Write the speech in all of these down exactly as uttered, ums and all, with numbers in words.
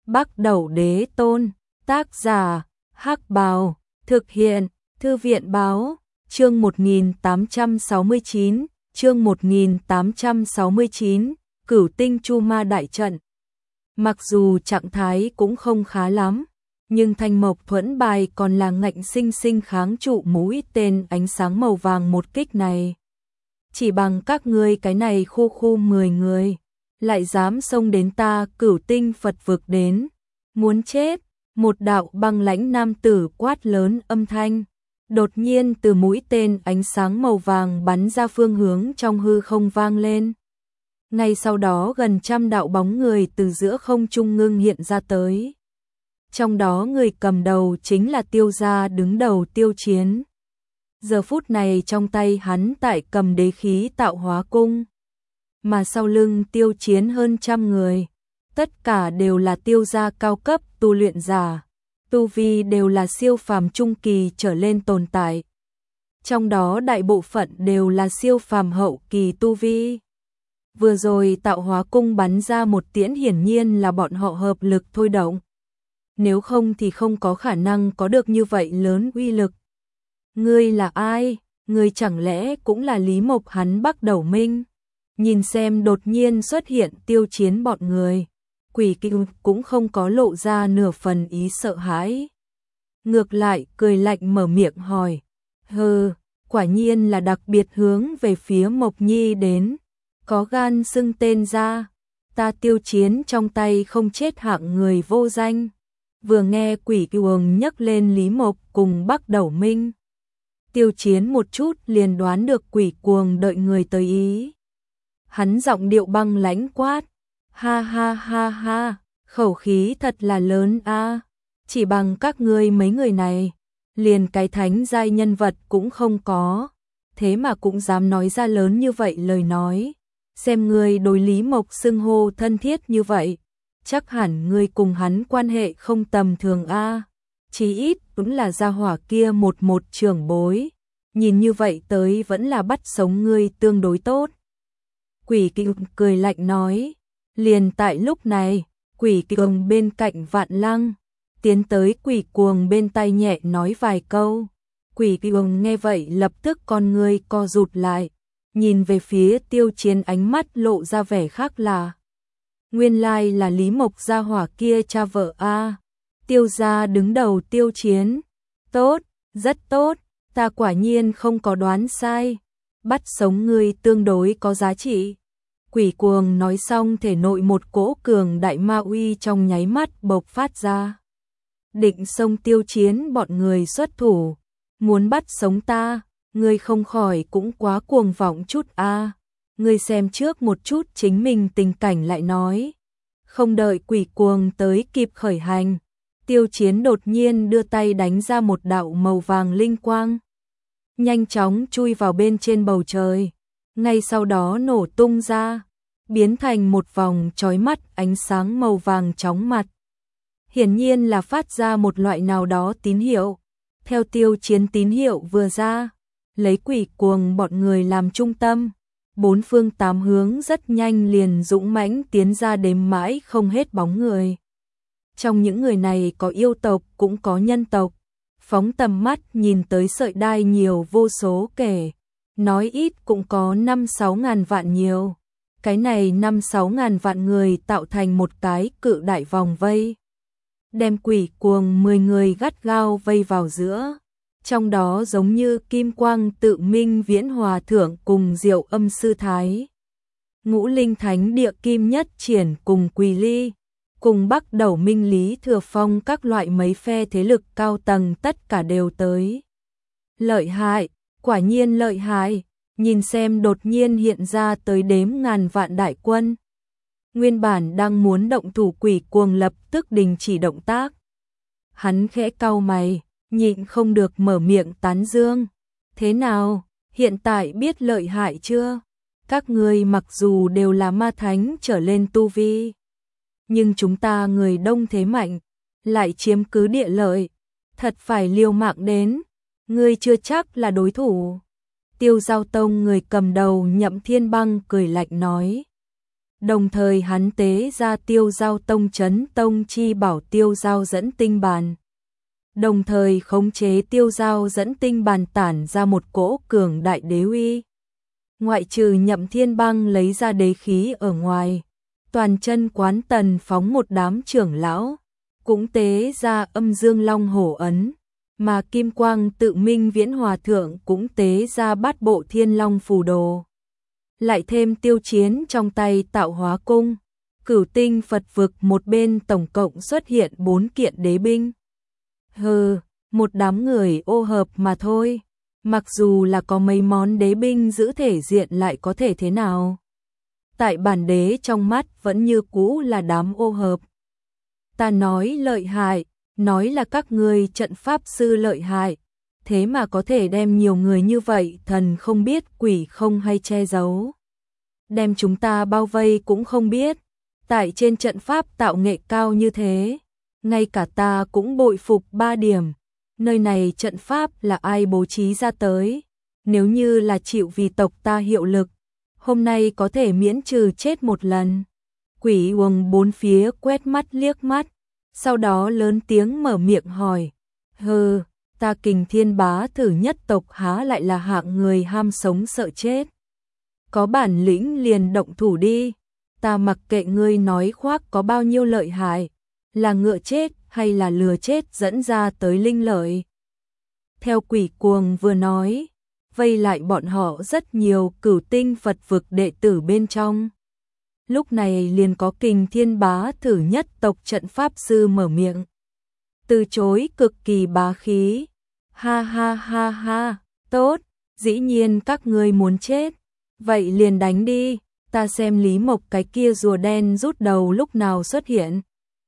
Bắc Đẩu Đế Tôn, tác giả, Hắc Bào, thực hiện, Thư viện báo, chương một nghìn tám trăm sáu mươi chín, chương một nghìn tám trăm sáu mươi chín, Cửu Tinh Chu Ma Đại Trận. Mặc dù trạng thái cũng không khá lắm, nhưng Thanh Mộc Thuẫn Bài còn là ngạnh sinh sinh kháng trụ mũi tên ánh sáng màu vàng một kích này. Chỉ bằng các ngươi cái này khu khu mười người, lại dám xông đến ta Cửu Tinh Phật vực đến, muốn chết. Một đạo băng lãnh nam tử quát lớn âm thanh, đột nhiên từ mũi tên ánh sáng màu vàng bắn ra phương hướng trong hư không vang lên. Ngay sau đó gần trăm đạo bóng người từ giữa không trung ngưng hiện ra tới. Trong đó người cầm đầu chính là Tiêu gia đứng đầu Tiêu Chiến. Giờ phút này trong tay hắn tại cầm đế khí tạo hóa cung, mà sau lưng Tiêu Chiến hơn trăm người. Tất cả đều là Tiêu gia cao cấp tu luyện giả, tu vi đều là siêu phàm trung kỳ trở lên tồn tại. Trong đó đại bộ phận đều là siêu phàm hậu kỳ tu vi. Vừa rồi tạo hóa cung bắn ra một tiễn hiển nhiên là bọn họ hợp lực thôi động. Nếu không thì không có khả năng có được như vậy lớn uy lực. Ngươi là ai? Ngươi chẳng lẽ cũng là Lý Mộc hắn Bắc Đẩu Minh? Nhìn xem đột nhiên xuất hiện Tiêu Chiến bọn người. Quỷ Kinh cũng không có lộ ra nửa phần ý sợ hãi. Ngược lại cười lạnh mở miệng hỏi. Hừ, quả nhiên là đặc biệt hướng về phía Mộc Nhi đến. Có gan xưng tên ra. Ta Tiêu Chiến trong tay không chết hạng người vô danh. Vừa nghe Quỷ Cuồng nhắc lên Lý Mộc cùng Bắc Đẩu Minh, Tiêu Chiến một chút liền đoán được Quỷ Cuồng đợi người tới ý. Hắn giọng điệu băng lãnh quát. Ha ha ha ha, khẩu khí thật là lớn a, chỉ bằng các ngươi mấy người này, liền cái thánh giai nhân vật cũng không có, thế mà cũng dám nói ra lớn như vậy lời nói, xem ngươi đối Lý Mộc xưng hô thân thiết như vậy, chắc hẳn ngươi cùng hắn quan hệ không tầm thường a, chí ít cũng là gia hỏa kia một một trưởng bối, nhìn như vậy tới vẫn là bắt sống ngươi tương đối tốt. Quỷ Kinh cười lạnh nói. Liền tại lúc này, Quỷ Cuồng bên cạnh Vạn Lăng, tiến tới Quỷ Cuồng bên tai nhẹ nói vài câu. Quỷ Cuồng nghe vậy lập tức con ngươi co rụt lại, nhìn về phía Tiêu Chiến ánh mắt lộ ra vẻ khác lạ. Nguyên lai là Lý Mộc gia hỏa kia cha vợ a. Tiêu gia đứng đầu Tiêu Chiến. Tốt, rất tốt, ta quả nhiên không có đoán sai. Bắt sống ngươi tương đối có giá trị. Quỷ Cuồng nói xong thể nội một cỗ cường đại ma uy trong nháy mắt bộc phát ra. Định xông Tiêu Chiến bọn người xuất thủ, muốn bắt sống ta, ngươi không khỏi cũng quá cuồng vọng chút a. À. Ngươi xem trước một chút chính mình tình cảnh lại nói. Không đợi Quỷ Cuồng tới kịp khởi hành, Tiêu Chiến đột nhiên đưa tay đánh ra một đạo màu vàng linh quang, nhanh chóng chui vào bên trên bầu trời. Ngay sau đó nổ tung ra, biến thành một vòng chói mắt ánh sáng màu vàng chóng mặt. Hiển nhiên là phát ra một loại nào đó tín hiệu. Theo Tiêu Chiến tín hiệu vừa ra, lấy Quỷ Cuồng bọn người làm trung tâm, bốn phương tám hướng rất nhanh liền dũng mãnh tiến ra đếm mãi không hết bóng người. Trong những người này có yêu tộc cũng có nhân tộc, phóng tầm mắt nhìn tới sợi đai nhiều vô số kể. Nói ít cũng có năm sáu ngàn vạn nhiều. Cái này năm sáu ngàn vạn người tạo thành một cái cự đại vòng vây. Đem Quỷ Cuồng mười người gắt gao vây vào giữa. Trong đó giống như Kim Quang Tự Minh Viễn Hòa Thượng cùng Diệu Âm Sư Thái. Ngũ Linh Thánh Địa Kim Nhất Triển cùng Quỳ Ly. Cùng Bắc Đẩu Minh Lý Thừa Phong các loại mấy phe thế lực cao tầng tất cả đều tới. Lợi hại. Quả nhiên lợi hại, nhìn xem đột nhiên hiện ra tới đếm ngàn vạn đại quân. Nguyên bản đang muốn động thủ Quỷ Cuồng lập tức đình chỉ động tác. Hắn khẽ cau mày, nhịn không được mở miệng tán dương. Thế nào, hiện tại biết lợi hại chưa? Các ngươi mặc dù đều là ma thánh trở lên tu vi, nhưng chúng ta người đông thế mạnh, lại chiếm cứ địa lợi, thật phải liều mạng đến. Ngươi chưa chắc là đối thủ. Tiêu Giao Tông người cầm đầu Nhậm Thiên Băng cười lạnh nói. Đồng thời hắn tế ra Tiêu Giao Tông Chấn Tông chi bảo Tiêu Giao dẫn tinh bàn. Đồng thời khống chế Tiêu Giao dẫn tinh bàn tản ra một cỗ cường đại đế uy. Ngoại trừ Nhậm Thiên Băng lấy ra đế khí ở ngoài, toàn chân quán Tần phóng một đám trưởng lão, cũng tế ra Âm Dương Long Hổ ấn, mà Kim Quang Tự Minh Viễn Hòa thượng cũng tế ra Bát Bộ Thiên Long phù đồ. Lại thêm Tiêu Chiến trong tay Tạo Hóa cung, Cửu Tinh Phật vực một bên tổng cộng xuất hiện bốn kiện đế binh. Hừ, một đám người ô hợp mà thôi, mặc dù là có mấy món đế binh giữ thể diện lại có thể thế nào. Tại bản đế trong mắt vẫn như cũ là đám ô hợp. Ta nói lợi hại, nói là các ngươi trận pháp sư lợi hại, thế mà có thể đem nhiều người như vậy thần không biết quỷ không hay che giấu. Đem chúng ta bao vây cũng không biết, tại trên trận pháp tạo nghệ cao như thế, ngay cả ta cũng bội phục ba điểm. Nơi này trận pháp là ai bố trí ra tới, nếu như là chịu vì tộc ta hiệu lực, hôm nay có thể miễn trừ chết một lần. Quỷ uồng bốn phía quét mắt liếc mắt, sau đó lớn tiếng mở miệng hỏi, hừ, ta Kình Thiên Bá Thử nhất tộc há lại là hạng người ham sống sợ chết. Có bản lĩnh liền động thủ đi, ta mặc kệ ngươi nói khoác có bao nhiêu lợi hại, là ngựa chết hay là lừa chết dẫn ra tới linh lợi. Theo quỷ cuồng vừa nói, vây lại bọn họ rất nhiều Cửu Tinh Phật vực đệ tử bên trong. Lúc này liền có Kình Thiên Bá Thử nhất tộc trận pháp sư mở miệng, từ chối cực kỳ bá khí. Ha ha ha ha, tốt, dĩ nhiên các ngươi muốn chết, vậy liền đánh đi, ta xem Lý Mộc cái kia rùa đen rút đầu lúc nào xuất hiện.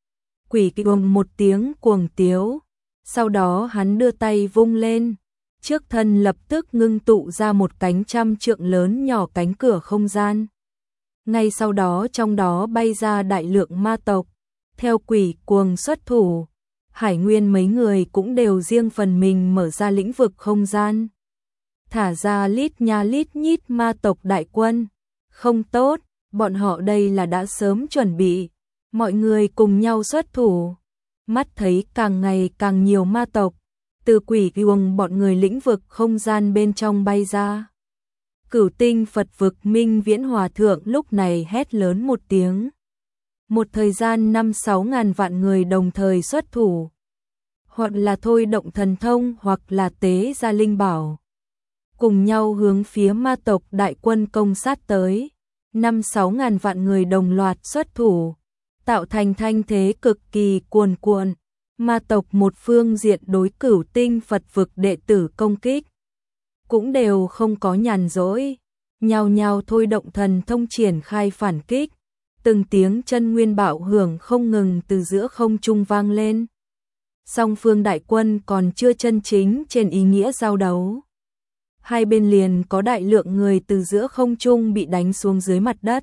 Quỷ cuồng một tiếng cuồng tiếu, sau đó hắn đưa tay vung lên, trước thân lập tức ngưng tụ ra một cánh trăm trượng lớn nhỏ cánh cửa không gian. Ngay sau đó trong đó bay ra đại lượng ma tộc, theo quỷ cuồng xuất thủ, Hải Nguyên mấy người cũng đều riêng phần mình mở ra lĩnh vực không gian. Thả ra lít nha lít nhít ma tộc đại quân. Không tốt, bọn họ đây là đã sớm chuẩn bị. Mọi người cùng nhau xuất thủ. Mắt thấy càng ngày càng nhiều ma tộc, từ quỷ cuồng bọn người lĩnh vực không gian bên trong bay ra. Cửu Tinh Phật vực Minh Viễn Hòa thượng lúc này hét lớn một tiếng. Một thời gian năm sáu ngàn vạn người đồng thời xuất thủ, hoặc là thôi động thần thông hoặc là tế ra linh bảo, cùng nhau hướng phía ma tộc đại quân công sát tới. Năm sáu ngàn vạn người đồng loạt xuất thủ, tạo thành thanh thế cực kỳ cuồn cuộn. Ma tộc một phương diện đối Cửu Tinh Phật vực đệ tử công kích, cũng đều không có nhàn rỗi, nhao nhao thôi động thần thông triển khai phản kích. Từng tiếng chân nguyên bạo hưởng không ngừng từ giữa không trung vang lên. Song phương đại quân còn chưa chân chính trên ý nghĩa giao đấu. Hai bên liền có đại lượng người từ giữa không trung bị đánh xuống dưới mặt đất.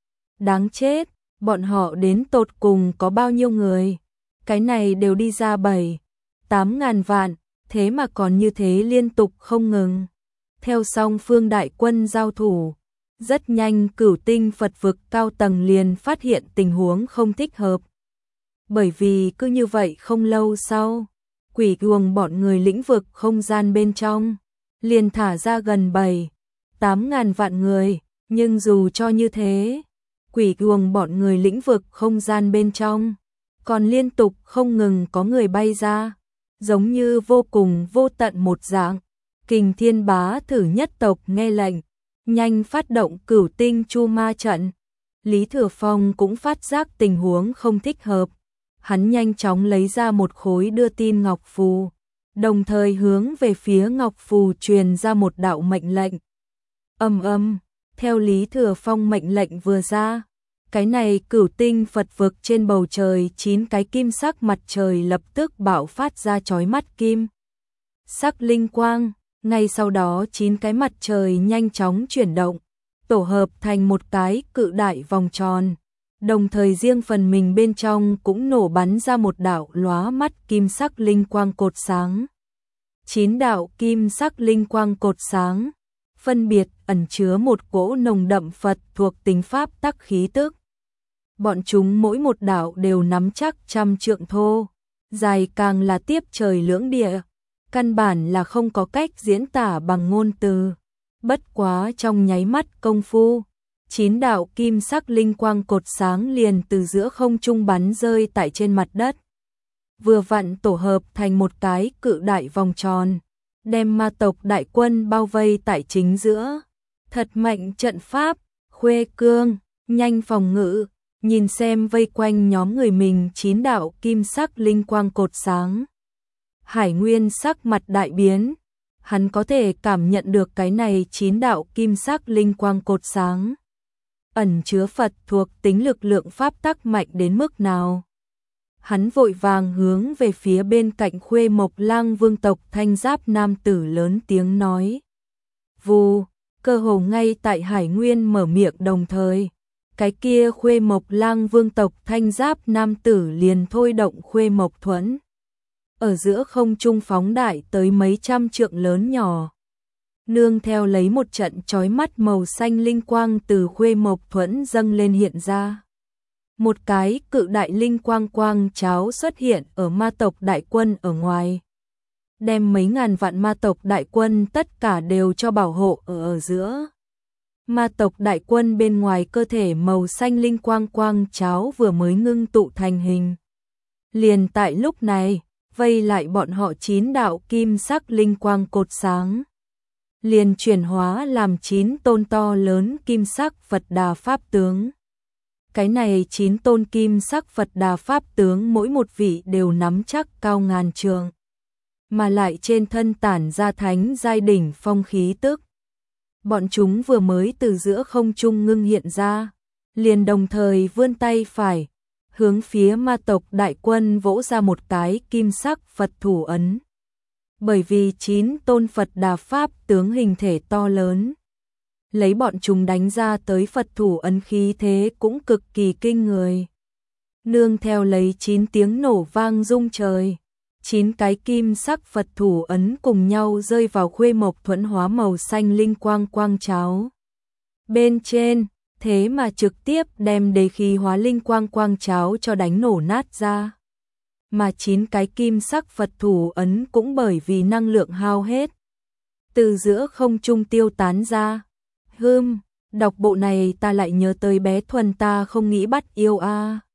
Đáng chết, bọn họ đến tột cùng có bao nhiêu người? Cái này đều đi ra bảy, tám ngàn vạn, thế mà còn như thế liên tục không ngừng. Theo song phương đại quân giao thủ, rất nhanh Cửu Tinh Phật vực cao tầng liền phát hiện tình huống không thích hợp. Bởi vì cứ như vậy không lâu sau, quỷ cuồng bọn người lĩnh vực không gian bên trong, liền thả ra gần bảy, tám ngàn vạn người, nhưng dù cho như thế, quỷ cuồng bọn người lĩnh vực không gian bên trong, còn liên tục không ngừng có người bay ra, giống như vô cùng vô tận một dạng. Kình Thiên Bá Thử nhất tộc nghe lệnh, nhanh phát động Cửu Tinh Chu Ma trận. Lý Thừa Phong cũng phát giác tình huống không thích hợp, hắn nhanh chóng lấy ra một khối đưa tin ngọc phù, đồng thời hướng về phía ngọc phù truyền ra một đạo mệnh lệnh. Ầm ầm, theo Lý Thừa Phong mệnh lệnh vừa ra, cái này Cửu Tinh Phật vực trên bầu trời chín cái kim sắc mặt trời lập tức bạo phát ra chói mắt kim sắc linh quang. Ngay sau đó chín cái mặt trời nhanh chóng chuyển động, tổ hợp thành một cái cự đại vòng tròn, đồng thời riêng phần mình bên trong cũng nổ bắn ra một đạo lóa mắt kim sắc linh quang cột sáng. Chín đạo kim sắc linh quang cột sáng, phân biệt ẩn chứa một cỗ nồng đậm Phật thuộc tính pháp tắc khí tức. Bọn chúng mỗi một đạo đều nắm chắc trăm trượng thô, dài càng là tiếp trời lưỡng địa, căn bản là không có cách diễn tả bằng ngôn từ. Bất quá trong nháy mắt công phu, chín đạo kim sắc linh quang cột sáng liền từ giữa không trung bắn rơi tại trên mặt đất. Vừa vặn tổ hợp thành một cái cự đại vòng tròn, đem ma tộc đại quân bao vây tại chính giữa. Thật mạnh trận pháp, Khuê Cương, nhanh phòng ngự, nhìn xem vây quanh nhóm người mình chín đạo kim sắc linh quang cột sáng. Hải Nguyên sắc mặt đại biến, hắn có thể cảm nhận được cái này chín đạo kim sắc linh quang cột sáng ẩn chứa Phật thuộc tính lực lượng pháp tắc mạnh đến mức nào. Hắn vội vàng hướng về phía bên cạnh Khuê Mộc Lang vương tộc thanh giáp nam tử lớn tiếng nói. Vù, cơ hồ ngay tại Hải Nguyên mở miệng đồng thời, cái kia Khuê Mộc Lang vương tộc thanh giáp nam tử liền thôi động Khuê Mộc Thuẫn. Ở giữa không trung phóng đại tới mấy trăm trượng lớn nhỏ. Nương theo lấy một trận chói mắt màu xanh linh quang từ Khuê Mộc Thuẫn dâng lên hiện ra. Một cái cự đại linh quang quang cháo xuất hiện ở ma tộc đại quân ở ngoài. Đem mấy ngàn vạn ma tộc đại quân tất cả đều cho bảo hộ ở ở giữa. Ma tộc đại quân bên ngoài cơ thể màu xanh linh quang quang cháo vừa mới ngưng tụ thành hình. Liền tại lúc này, vây lại bọn họ chín đạo kim sắc linh quang cột sáng. Liền chuyển hóa làm chín tôn to lớn kim sắc Phật Đà Pháp tướng. Cái này chín tôn kim sắc Phật Đà Pháp tướng mỗi một vị đều nắm chắc cao ngàn trượng. Mà lại trên thân tản ra thánh giai đỉnh phong khí tức. Bọn chúng vừa mới từ giữa không trung ngưng hiện ra, liền đồng thời vươn tay phải, hướng phía ma tộc đại quân vỗ ra một cái kim sắc Phật thủ ấn. Bởi vì chín tôn Phật Đà Pháp tướng hình thể to lớn, lấy bọn chúng đánh ra tới Phật thủ ấn khí thế cũng cực kỳ kinh người. Nương theo lấy chín tiếng nổ vang rung trời, chín cái kim sắc Phật thủ ấn cùng nhau rơi vào Khuê Mộc Thuẫn hóa màu xanh linh quang quang cháo. Bên trên, thế mà trực tiếp đem đế khí hóa linh quang quang cháo cho đánh nổ nát ra. Mà chín cái kim sắc Phật thủ ấn cũng bởi vì năng lượng hao hết, từ giữa không trung tiêu tán ra. Hừm, đọc bộ này ta lại nhớ tới bé Thuần ta không nghĩ bắt yêu a. À.